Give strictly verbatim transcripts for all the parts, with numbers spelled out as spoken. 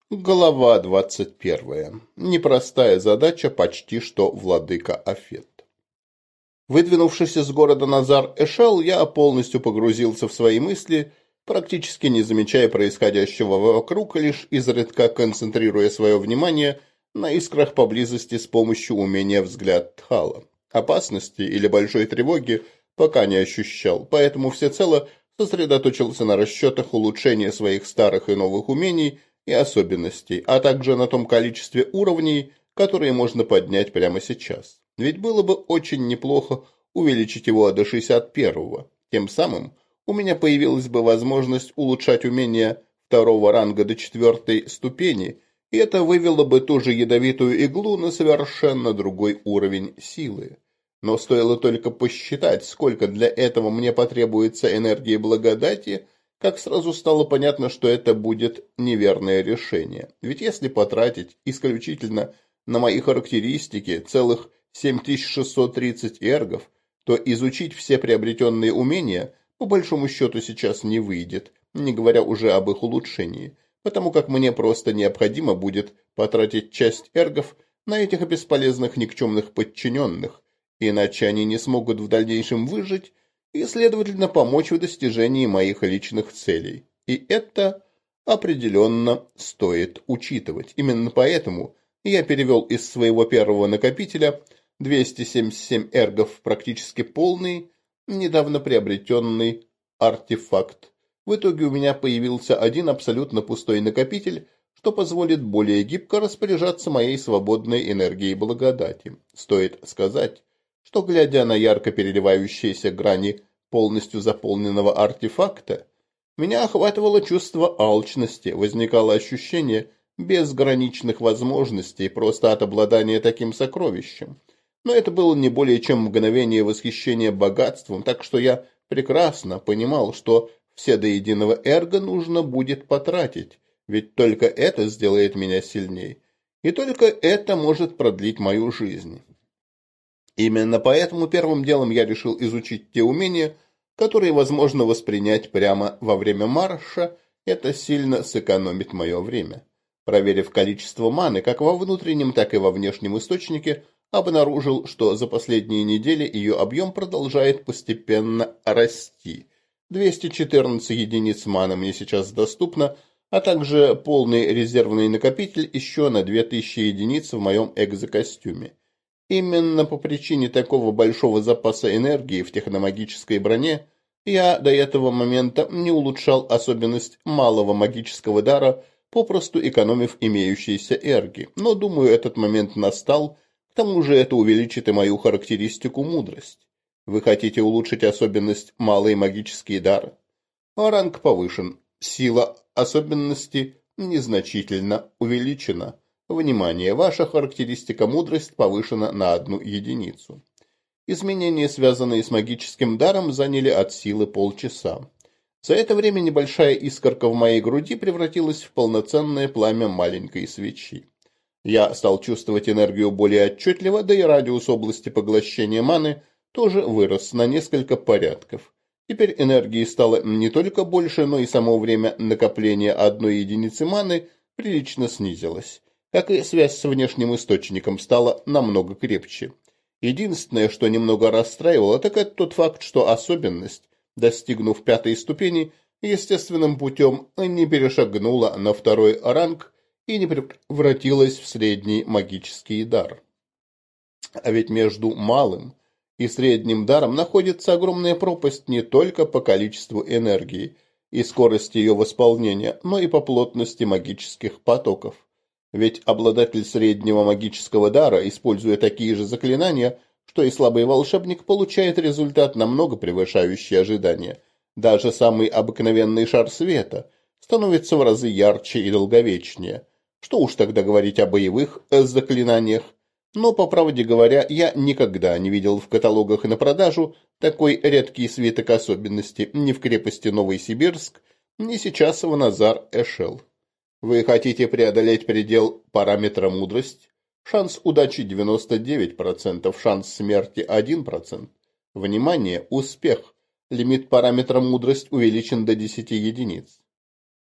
Глава двадцать первая. Непростая задача, почти что владыка Афет. Выдвинувшись из города Назар-Эшел, я полностью погрузился в свои мысли, практически не замечая происходящего вокруг, лишь изредка концентрируя свое внимание на искрах поблизости с помощью умения «Взгляд Тхала». Опасности или большой тревоги пока не ощущал, поэтому всецело сосредоточился на расчетах улучшения своих старых и новых умений и особенностей, а также на том количестве уровней, которые можно поднять прямо сейчас. Ведь было бы очень неплохо увеличить его до шестьдесят первого. Тем самым у меня появилась бы возможность улучшать умения второго ранга до четвертой ступени, и это вывело бы ту же ядовитую иглу на совершенно другой уровень силы. Но стоило только посчитать, сколько для этого мне потребуется энергии благодати, как сразу стало понятно, что это будет неверное решение. Ведь если потратить исключительно на мои характеристики целых семь тысяч шестьсот тридцать эргов, то изучить все приобретенные умения по большому счету сейчас не выйдет, не говоря уже об их улучшении, потому как мне просто необходимо будет потратить часть эргов на этих бесполезных никчемных подчиненных, иначе они не смогут в дальнейшем выжить и, следовательно, помочь в достижении моих личных целей. И это определенно стоит учитывать. Именно поэтому я перевел из своего первого накопителя двести семьдесят семь эргов в практически полный, недавно приобретенный артефакт. В итоге у меня появился один абсолютно пустой накопитель, что позволит более гибко распоряжаться моей свободной энергией благодати. Стоит сказать, что, глядя на ярко переливающиеся грани полностью заполненного артефакта, меня охватывало чувство алчности, возникало ощущение безграничных возможностей просто от обладания таким сокровищем. Но это было не более чем мгновение восхищения богатством, так что я прекрасно понимал, что все до единого эрго нужно будет потратить, ведь только это сделает меня сильней, и только это может продлить мою жизнь. Именно поэтому первым делом я решил изучить те умения, которые возможно воспринять прямо во время марша, это сильно сэкономит мое время. Проверив количество маны как во внутреннем, так и во внешнем источнике, обнаружил, что за последние недели ее объем продолжает постепенно расти. двести четырнадцать единиц маны мне сейчас доступно, а также полный резервный накопитель еще на две тысячи единиц в моем экзокостюме. Именно по причине такого большого запаса энергии в техномагической броне я до этого момента не улучшал особенность малого магического дара, попросту экономив имеющиеся эрги. Но, думаю, этот момент настал, к тому же это увеличит и мою характеристику мудрость. Вы хотите улучшить особенность малый магический дар? Ранг повышен, сила особенности незначительно увеличена. Внимание, ваша характеристика мудрость повышена на одну единицу. Изменения, связанные с магическим даром, заняли от силы полчаса. За это время небольшая искорка в моей груди превратилась в полноценное пламя маленькой свечи. Я стал чувствовать энергию более отчетливо, да и радиус области поглощения маны тоже вырос на несколько порядков. Теперь энергии стало не только больше, но и само время накопления одной единицы маны прилично снизилось. Как и связь с внешним источником стала намного крепче. Единственное, что немного расстраивало, так это тот факт, что особенность, достигнув пятой ступени, естественным путем не перешагнула на второй ранг и не превратилась в средний магический дар. А ведь между малым и средним даром находится огромная пропасть не только по количеству энергии и скорости ее восполнения, но и по плотности магических потоков. Ведь обладатель среднего магического дара, используя такие же заклинания, что и слабый волшебник, получает результат, намного превышающий ожидания. Даже самый обыкновенный шар света становится в разы ярче и долговечнее. Что уж тогда говорить о боевых заклинаниях. Но, по правде говоря, я никогда не видел в каталогах на продажу такой редкий свиток особенности ни в крепости Новосибирск, ни сейчас в Назар-Эшел. Вы хотите преодолеть предел параметра мудрость? Шанс удачи девяносто девять процентов, шанс смерти один процент. Внимание, успех. Лимит параметра мудрость увеличен до десяти единиц.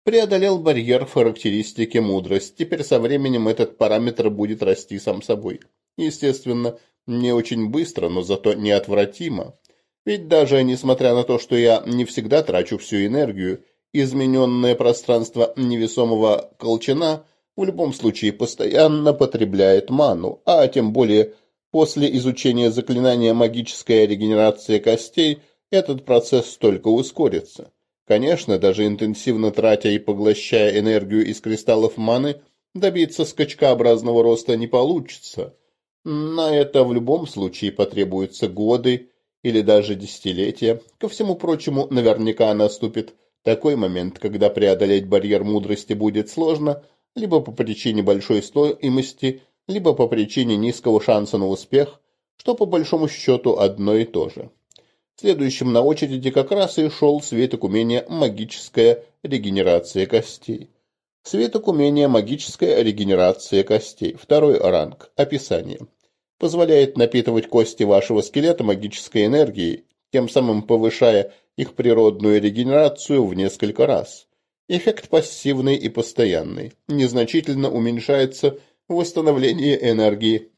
Преодолел барьер характеристики мудрость. Теперь со временем этот параметр будет расти сам собой. Естественно, не очень быстро, но зато неотвратимо. Ведь даже несмотря на то, что я не всегда трачу всю энергию, измененное пространство невесомого колчана в любом случае постоянно потребляет ману, а тем более после изучения заклинания магическая регенерация костей этот процесс только ускорится. Конечно, даже интенсивно тратя и поглощая энергию из кристаллов маны, добиться скачкообразного роста не получится. На это в любом случае потребуются годы или даже десятилетия. Ко всему прочему, наверняка наступит такой момент, когда преодолеть барьер мудрости будет сложно, либо по причине большой стоимости, либо по причине низкого шанса на успех, что по большому счету одно и то же. Следующим на очереди как раз и шел свиток умения «Магическая регенерация костей». Свиток умения «Магическая регенерация костей». Второй ранг. Описание. Позволяет напитывать кости вашего скелета магической энергией, тем самым повышая их природную регенерацию в несколько раз. Эффект пассивный и постоянный. Незначительно уменьшается восстановление энергии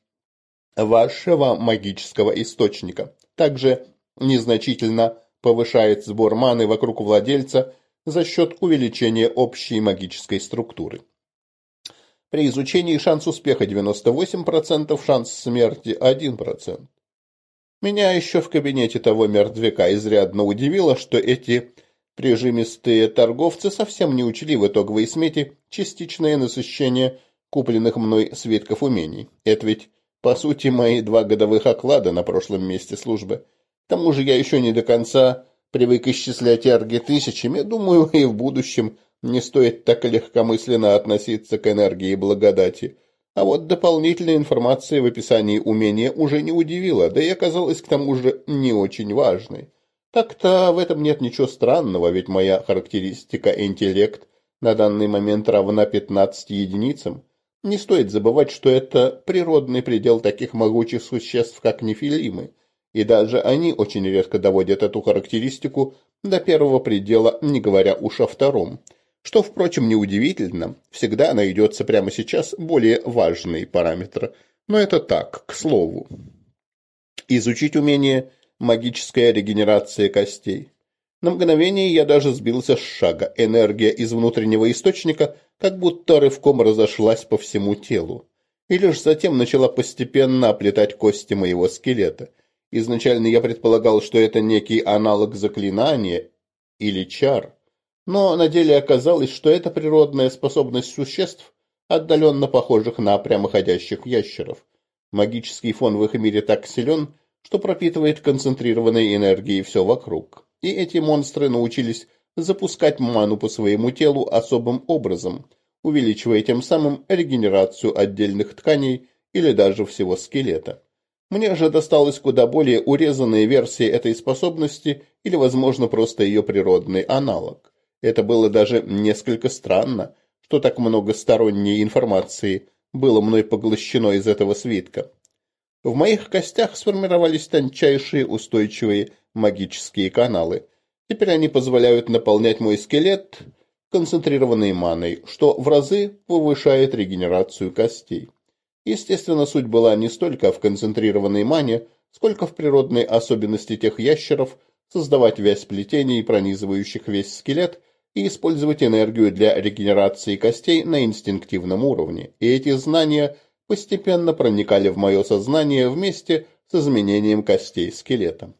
вашего магического источника. Также незначительно повышает сбор маны вокруг владельца за счет увеличения общей магической структуры. При изучении шанс успеха девяносто восемь процентов, шанс смерти один процент. Меня еще в кабинете того мертвяка изрядно удивило, что эти прижимистые торговцы совсем не учли в итоговой смете частичное насыщение купленных мной свитков умений. Это ведь, по сути, мои два годовых оклада на прошлом месте службы. К тому же я еще не до конца привык исчислять эрги тысячами. Думаю, и в будущем не стоит так легкомысленно относиться к энергии благодати. А вот дополнительная информация в описании умения уже не удивила, да и оказалась к тому же не очень важной. Так-то в этом нет ничего странного, ведь моя характеристика интеллект на данный момент равна пятнадцати единицам. Не стоит забывать, что это природный предел таких могучих существ, как нефилимы. И даже они очень редко доводят эту характеристику до первого предела, не говоря уж о втором. Что, впрочем, неудивительно, всегда найдется прямо сейчас более важный параметр. Но это так, к слову. Изучить умение «Магическая регенерация костей». На мгновение я даже сбился с шага. Энергия из внутреннего источника как будто рывком разошлась по всему телу. И лишь затем начала постепенно оплетать кости моего скелета. Изначально я предполагал, что это некий аналог заклинания или чар, но на деле оказалось, что это природная способность существ, отдаленно похожих на прямоходящих ящеров. Магический фон в их мире так силен, что пропитывает концентрированной энергией все вокруг. И эти монстры научились запускать ману по своему телу особым образом, увеличивая тем самым регенерацию отдельных тканей или даже всего скелета. Мне же досталась куда более урезанная версия этой способности или, возможно, просто ее природный аналог. Это было даже несколько странно, что так много сторонней информации было мной поглощено из этого свитка. В моих костях сформировались тончайшие устойчивые магические каналы. Теперь они позволяют наполнять мой скелет концентрированной маной, что в разы повышает регенерацию костей. Естественно, суть была не столько в концентрированной мане, сколько в природной особенности тех ящеров создавать вязь плетений, пронизывающих весь скелет, и использовать энергию для регенерации костей на инстинктивном уровне. И эти знания постепенно проникали в мое сознание вместе с изменением костей скелета.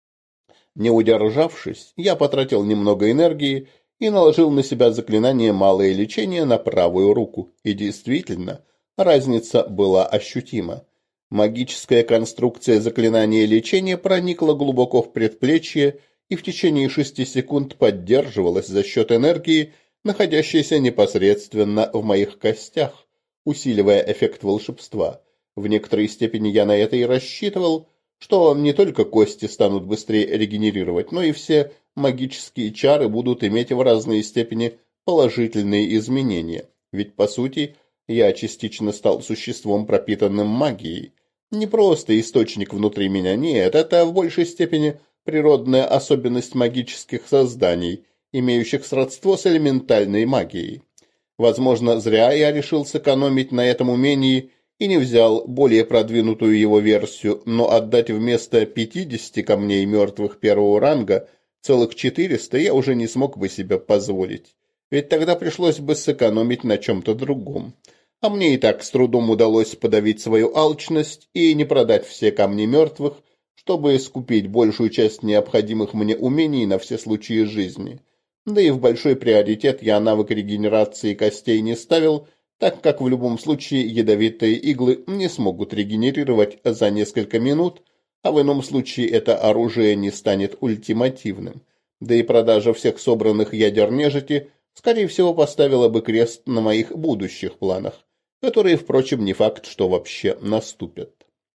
Не удержавшись, я потратил немного энергии и наложил на себя заклинание «Малое лечение» на правую руку. И действительно, разница была ощутима. Магическая конструкция заклинания лечения проникла глубоко в предплечье и в течение шести секунд поддерживалась за счет энергии, находящейся непосредственно в моих костях, усиливая эффект волшебства. В некоторой степени я на это и рассчитывал, что не только кости станут быстрее регенерировать, но и все магические чары будут иметь в разной степени положительные изменения. Ведь, по сути, я частично стал существом, пропитанным магией. Не просто источник внутри меня, нет, это в большей степени природная особенность магических созданий, имеющих сродство с элементальной магией. Возможно, зря я решил сэкономить на этом умении и не взял более продвинутую его версию, но отдать вместо пятидесяти камней мертвых первого ранга целых четыреста я уже не смог бы себе позволить, ведь тогда пришлось бы сэкономить на чем-то другом. А мне и так с трудом удалось подавить свою алчность и не продать все камни мертвых, чтобы скупить большую часть необходимых мне умений на все случаи жизни. Да и в большой приоритет я навык регенерации костей не ставил, так как в любом случае ядовитые иглы не смогут регенерировать за несколько минут, а в ином случае это оружие не станет ультимативным. Да и продажа всех собранных ядер нежити, скорее всего, поставила бы крест на моих будущих планах, которые, впрочем, не факт, что вообще наступят.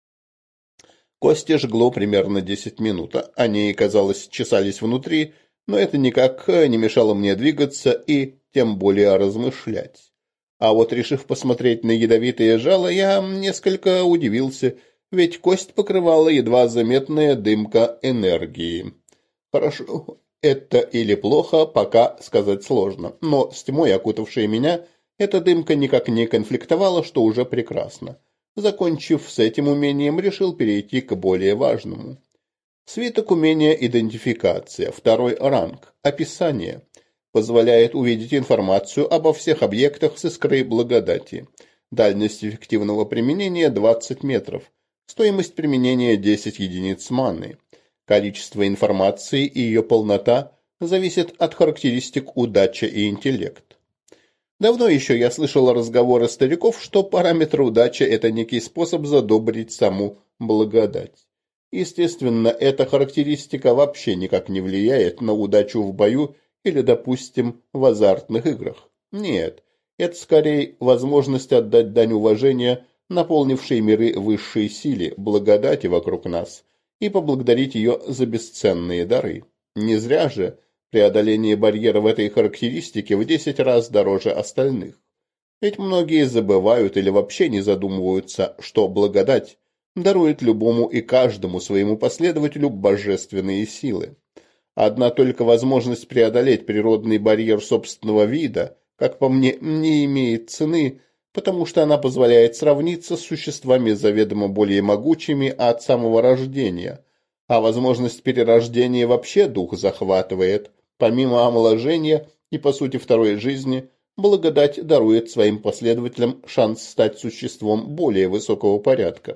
Кости жгло примерно десять минут. Они, казалось, чесались внутри, но это никак не мешало мне двигаться и тем более размышлять. А вот, решив посмотреть на ядовитые жало, я несколько удивился, ведь кость покрывала едва заметная дымка энергии. Хорошо, это или плохо, пока сказать сложно, но с тьмой, окутавшей меня, эта дымка никак не конфликтовала, что уже прекрасно. Закончив с этим умением, решил перейти к более важному. Свиток умения идентификация, второй ранг, описание. Позволяет увидеть информацию обо всех объектах с искрой благодати. Дальность эффективного применения двадцать метров. Стоимость применения десять единиц маны. Количество информации и ее полнота зависит от характеристик удача и интеллект. Давно еще я слышал разговоры стариков, что параметр удача – это некий способ задобрить саму благодать. Естественно, эта характеристика вообще никак не влияет на удачу в бою или, допустим, в азартных играх. Нет, это скорее возможность отдать дань уважения наполнившей миры высшей силе, благодати вокруг нас, и поблагодарить ее за бесценные дары. Не зря же преодоление барьера в этой характеристике в десять раз дороже остальных. Ведь многие забывают или вообще не задумываются, что благодать дарует любому и каждому своему последователю божественные силы. Одна только возможность преодолеть природный барьер собственного вида, как по мне, не имеет цены, потому что она позволяет сравниться с существами заведомо более могучими от самого рождения, а возможность перерождения вообще дух захватывает. Помимо омоложения и, по сути, второй жизни, благодать дарует своим последователям шанс стать существом более высокого порядка.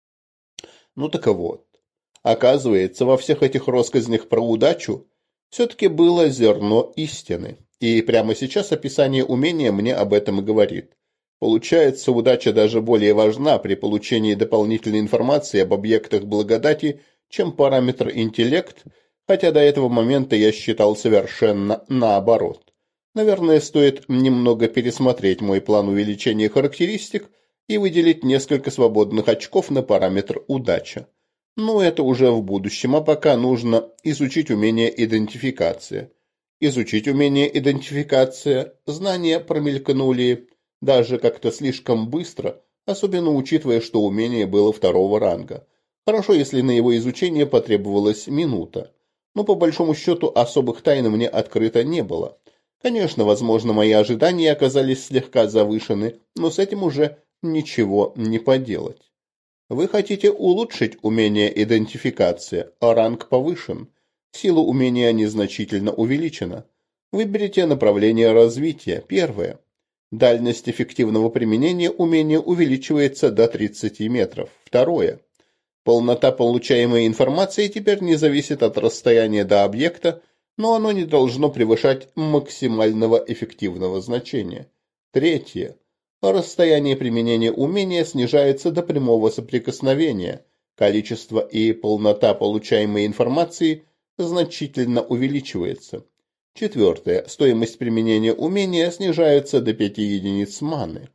Ну так вот. Оказывается, во всех этих россказнях про удачу все-таки было зерно истины. И прямо сейчас описание умения мне об этом и говорит. Получается, удача даже более важна при получении дополнительной информации об объектах благодати, чем параметр интеллект, хотя до этого момента я считал совершенно наоборот. Наверное, стоит немного пересмотреть мой план увеличения характеристик и выделить несколько свободных очков на параметр удача. Но это уже в будущем, а пока нужно изучить умение идентификация. Изучить умение идентификация, знания промелькнули даже как-то слишком быстро, особенно учитывая, что умение было второго ранга. Хорошо, если на его изучение потребовалась минута. Но по большому счету особых тайн мне открыто не было. Конечно, возможно, мои ожидания оказались слегка завышены, но с этим уже ничего не поделать. Вы хотите улучшить умение идентификация, а ранг повышен. Сила умения незначительно увеличена. Выберите направление развития. Первое. Дальность эффективного применения умения увеличивается до тридцати метров. Второе. Полнота получаемой информации теперь не зависит от расстояния до объекта, но оно не должно превышать максимального эффективного значения. Третье. Расстояние применения умения снижается до прямого соприкосновения. Количество и полнота получаемой информации значительно увеличивается. Четвертое. Стоимость применения умения снижается до пяти единиц маны.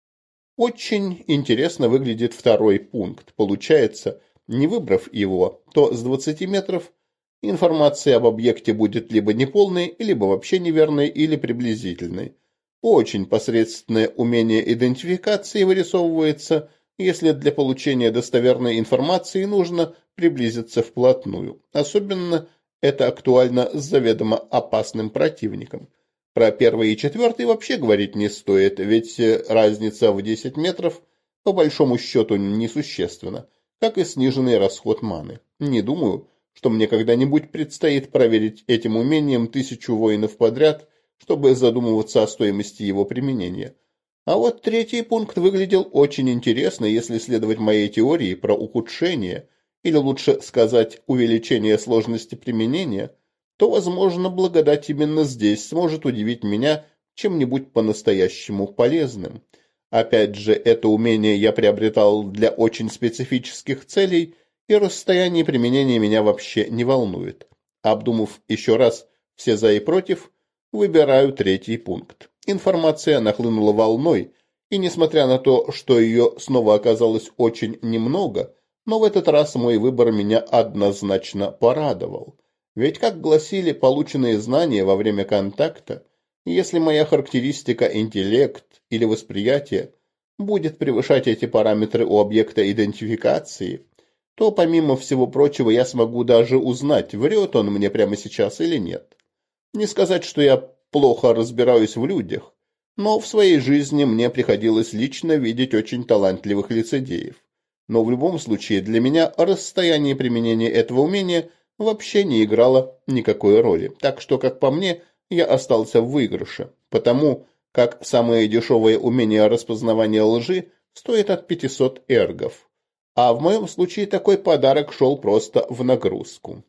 Очень интересно выглядит второй пункт. Получается, не выбрав его, то с двадцати метров информация об объекте будет либо неполной, либо вообще неверной или приблизительной. Очень посредственное умение идентификации вырисовывается, если для получения достоверной информации нужно приблизиться вплотную. Особенно это актуально с заведомо опасным противником. Про первый и четвертый вообще говорить не стоит, ведь разница в десять метров по большому счету несущественна, как и сниженный расход маны. Не думаю, что мне когда-нибудь предстоит проверить этим умением тысячу воинов подряд, чтобы задумываться о стоимости его применения. А вот третий пункт выглядел очень интересно, если следовать моей теории про ухудшение, или лучше сказать увеличение сложности применения, то, возможно, благодать именно здесь сможет удивить меня чем-нибудь по-настоящему полезным. Опять же, это умение я приобретал для очень специфических целей, и расстояние применения меня вообще не волнует. Обдумав еще раз все за и против, выбираю третий пункт. Информация нахлынула волной, и несмотря на то, что ее снова оказалось очень немного, но в этот раз мой выбор меня однозначно порадовал. Ведь, как гласили полученные знания во время контакта, если моя характеристика интеллект или восприятие будет превышать эти параметры у объекта идентификации, то, помимо всего прочего, я смогу даже узнать, врет он мне прямо сейчас или нет. Не сказать, что я плохо разбираюсь в людях, но в своей жизни мне приходилось лично видеть очень талантливых лицедеев. Но в любом случае для меня расстояние применения этого умения вообще не играло никакой роли. Так что, как по мне, я остался в выигрыше, потому как самое дешевое умение распознавания лжи стоит от пятисот эргов. А в моем случае такой подарок шел просто в нагрузку.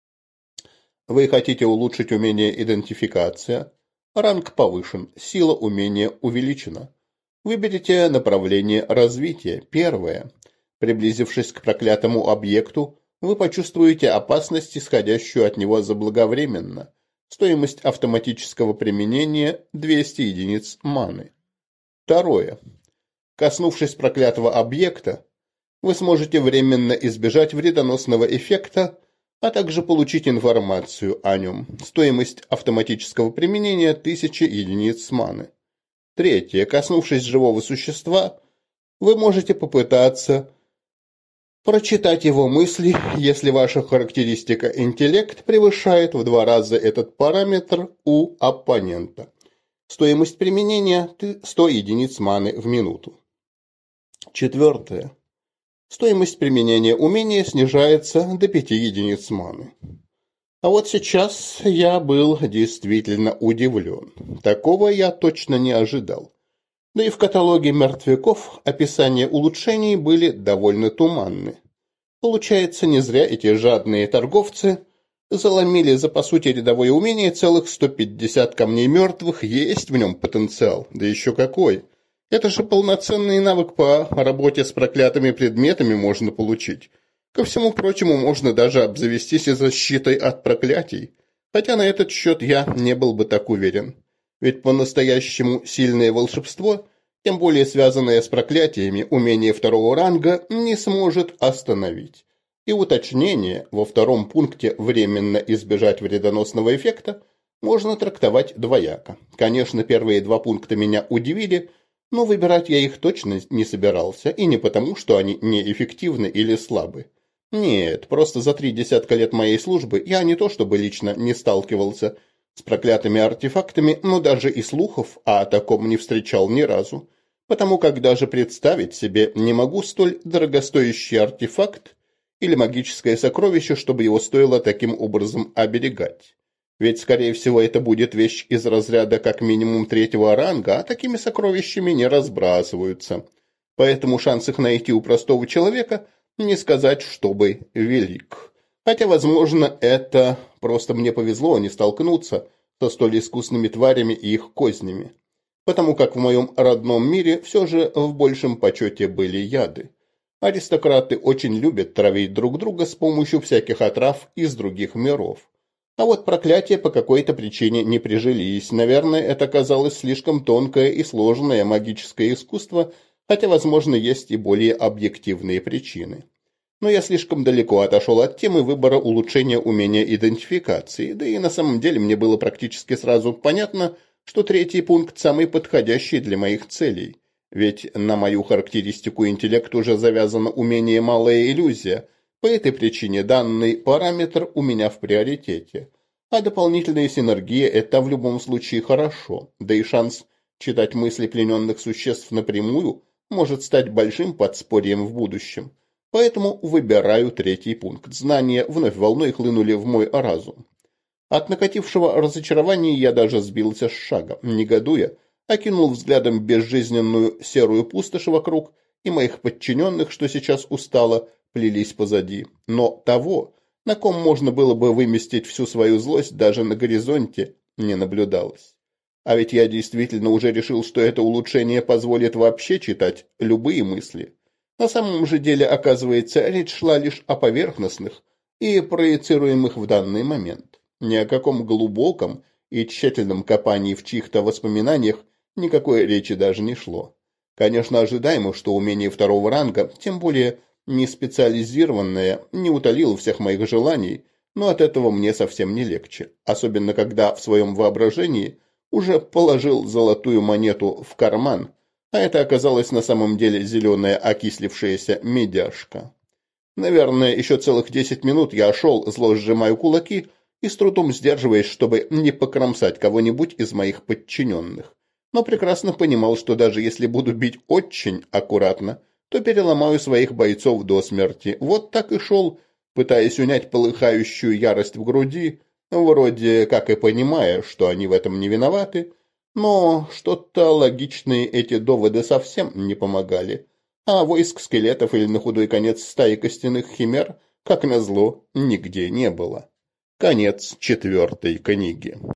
Вы хотите улучшить умение идентификация? Ранг повышен, сила умения увеличена. Выберите направление развития. Первое. Приблизившись к проклятому объекту, вы почувствуете опасность, исходящую от него заблаговременно. Стоимость автоматического применения – двести единиц маны. Второе. Коснувшись проклятого объекта, вы сможете временно избежать вредоносного эффекта, а также получить информацию о нем. Стоимость автоматического применения – тысяча единиц маны. Третье. Коснувшись живого существа, вы можете попытаться прочитать его мысли, если ваша характеристика интеллект превышает в два раза этот параметр у оппонента. Стоимость применения – сто единиц маны в минуту. Четвертое. Стоимость применения умения снижается до пяти единиц маны. А вот сейчас я был действительно удивлен. Такого я точно не ожидал. Да и в каталоге мертвяков описания улучшений были довольно туманны. Получается, не зря эти жадные торговцы заломили за, по сути, рядовое умение целых сто пятьдесят камней мертвых, есть в нем потенциал, да еще какой. Это же полноценный навык по работе с проклятыми предметами можно получить. Ко всему прочему, можно даже обзавестись и защитой от проклятий. Хотя на этот счет я не был бы так уверен. Ведь по-настоящему сильное волшебство, тем более связанное с проклятиями, умение второго ранга не сможет остановить. И уточнение во втором пункте «временно избежать вредоносного эффекта» можно трактовать двояко. Конечно, первые два пункта меня удивили, но выбирать я их точно не собирался, и не потому, что они неэффективны или слабы. Нет, просто за три десятка лет моей службы я не то чтобы лично не сталкивался с проклятыми артефактами, но даже и слухов о таком не встречал ни разу, потому как даже представить себе не могу столь дорогостоящий артефакт или магическое сокровище, чтобы его стоило таким образом оберегать. Ведь, скорее всего, это будет вещь из разряда как минимум третьего ранга, а такими сокровищами не разбрасываются. Поэтому шанс их найти у простого человека не сказать, чтобы велик. Хотя, возможно, это просто мне повезло не столкнуться со столь искусными тварями и их кознями. Потому как в моем родном мире все же в большем почете были яды. Аристократы очень любят травить друг друга с помощью всяких отрав из других миров. А вот проклятия по какой-то причине не прижились. Наверное, это казалось слишком тонкое и сложное магическое искусство, хотя, возможно, есть и более объективные причины. Но я слишком далеко отошел от темы выбора улучшения умения идентификации, да и на самом деле мне было практически сразу понятно, что третий пункт самый подходящий для моих целей. Ведь на мою характеристику интеллект уже завязано умение «малая иллюзия», По этой причине данный параметр у меня в приоритете. А дополнительная синергия – это в любом случае хорошо, да и шанс читать мысли плененных существ напрямую может стать большим подспорьем в будущем. Поэтому выбираю третий пункт. Знания вновь волной хлынули в мой разум. От накатившего разочарования я даже сбился с шага, негодуя, окинул взглядом безжизненную серую пустошь вокруг и моих подчиненных, что сейчас устало, плелись позади. Но того, на ком можно было бы выместить всю свою злость, даже на горизонте не наблюдалось. А ведь я действительно уже решил, что это улучшение позволит вообще читать любые мысли. На самом же деле, оказывается, речь шла лишь о поверхностных и проецируемых в данный момент. Ни о каком глубоком и тщательном копании в чьих-то воспоминаниях никакой речи даже не шло. Конечно, ожидаемо, что умение второго ранга, тем более не специализированное, не утолило всех моих желаний, но от этого мне совсем не легче, особенно когда в своем воображении уже положил золотую монету в карман, а это оказалось на самом деле зеленая окислившаяся медяшка. Наверное, еще целых десять минут я шел, зло сжимая кулаки и с трудом сдерживаясь, чтобы не покромсать кого-нибудь из моих подчиненных. Но прекрасно понимал, что даже если буду бить очень аккуратно, то переломаю своих бойцов до смерти. Вот так и шел, пытаясь унять полыхающую ярость в груди, вроде как и понимая, что они в этом не виноваты, но что-то логичные эти доводы совсем не помогали. А войск скелетов или на худой конец стаи костяных химер, как назло, нигде не было. Конец четвертой книги.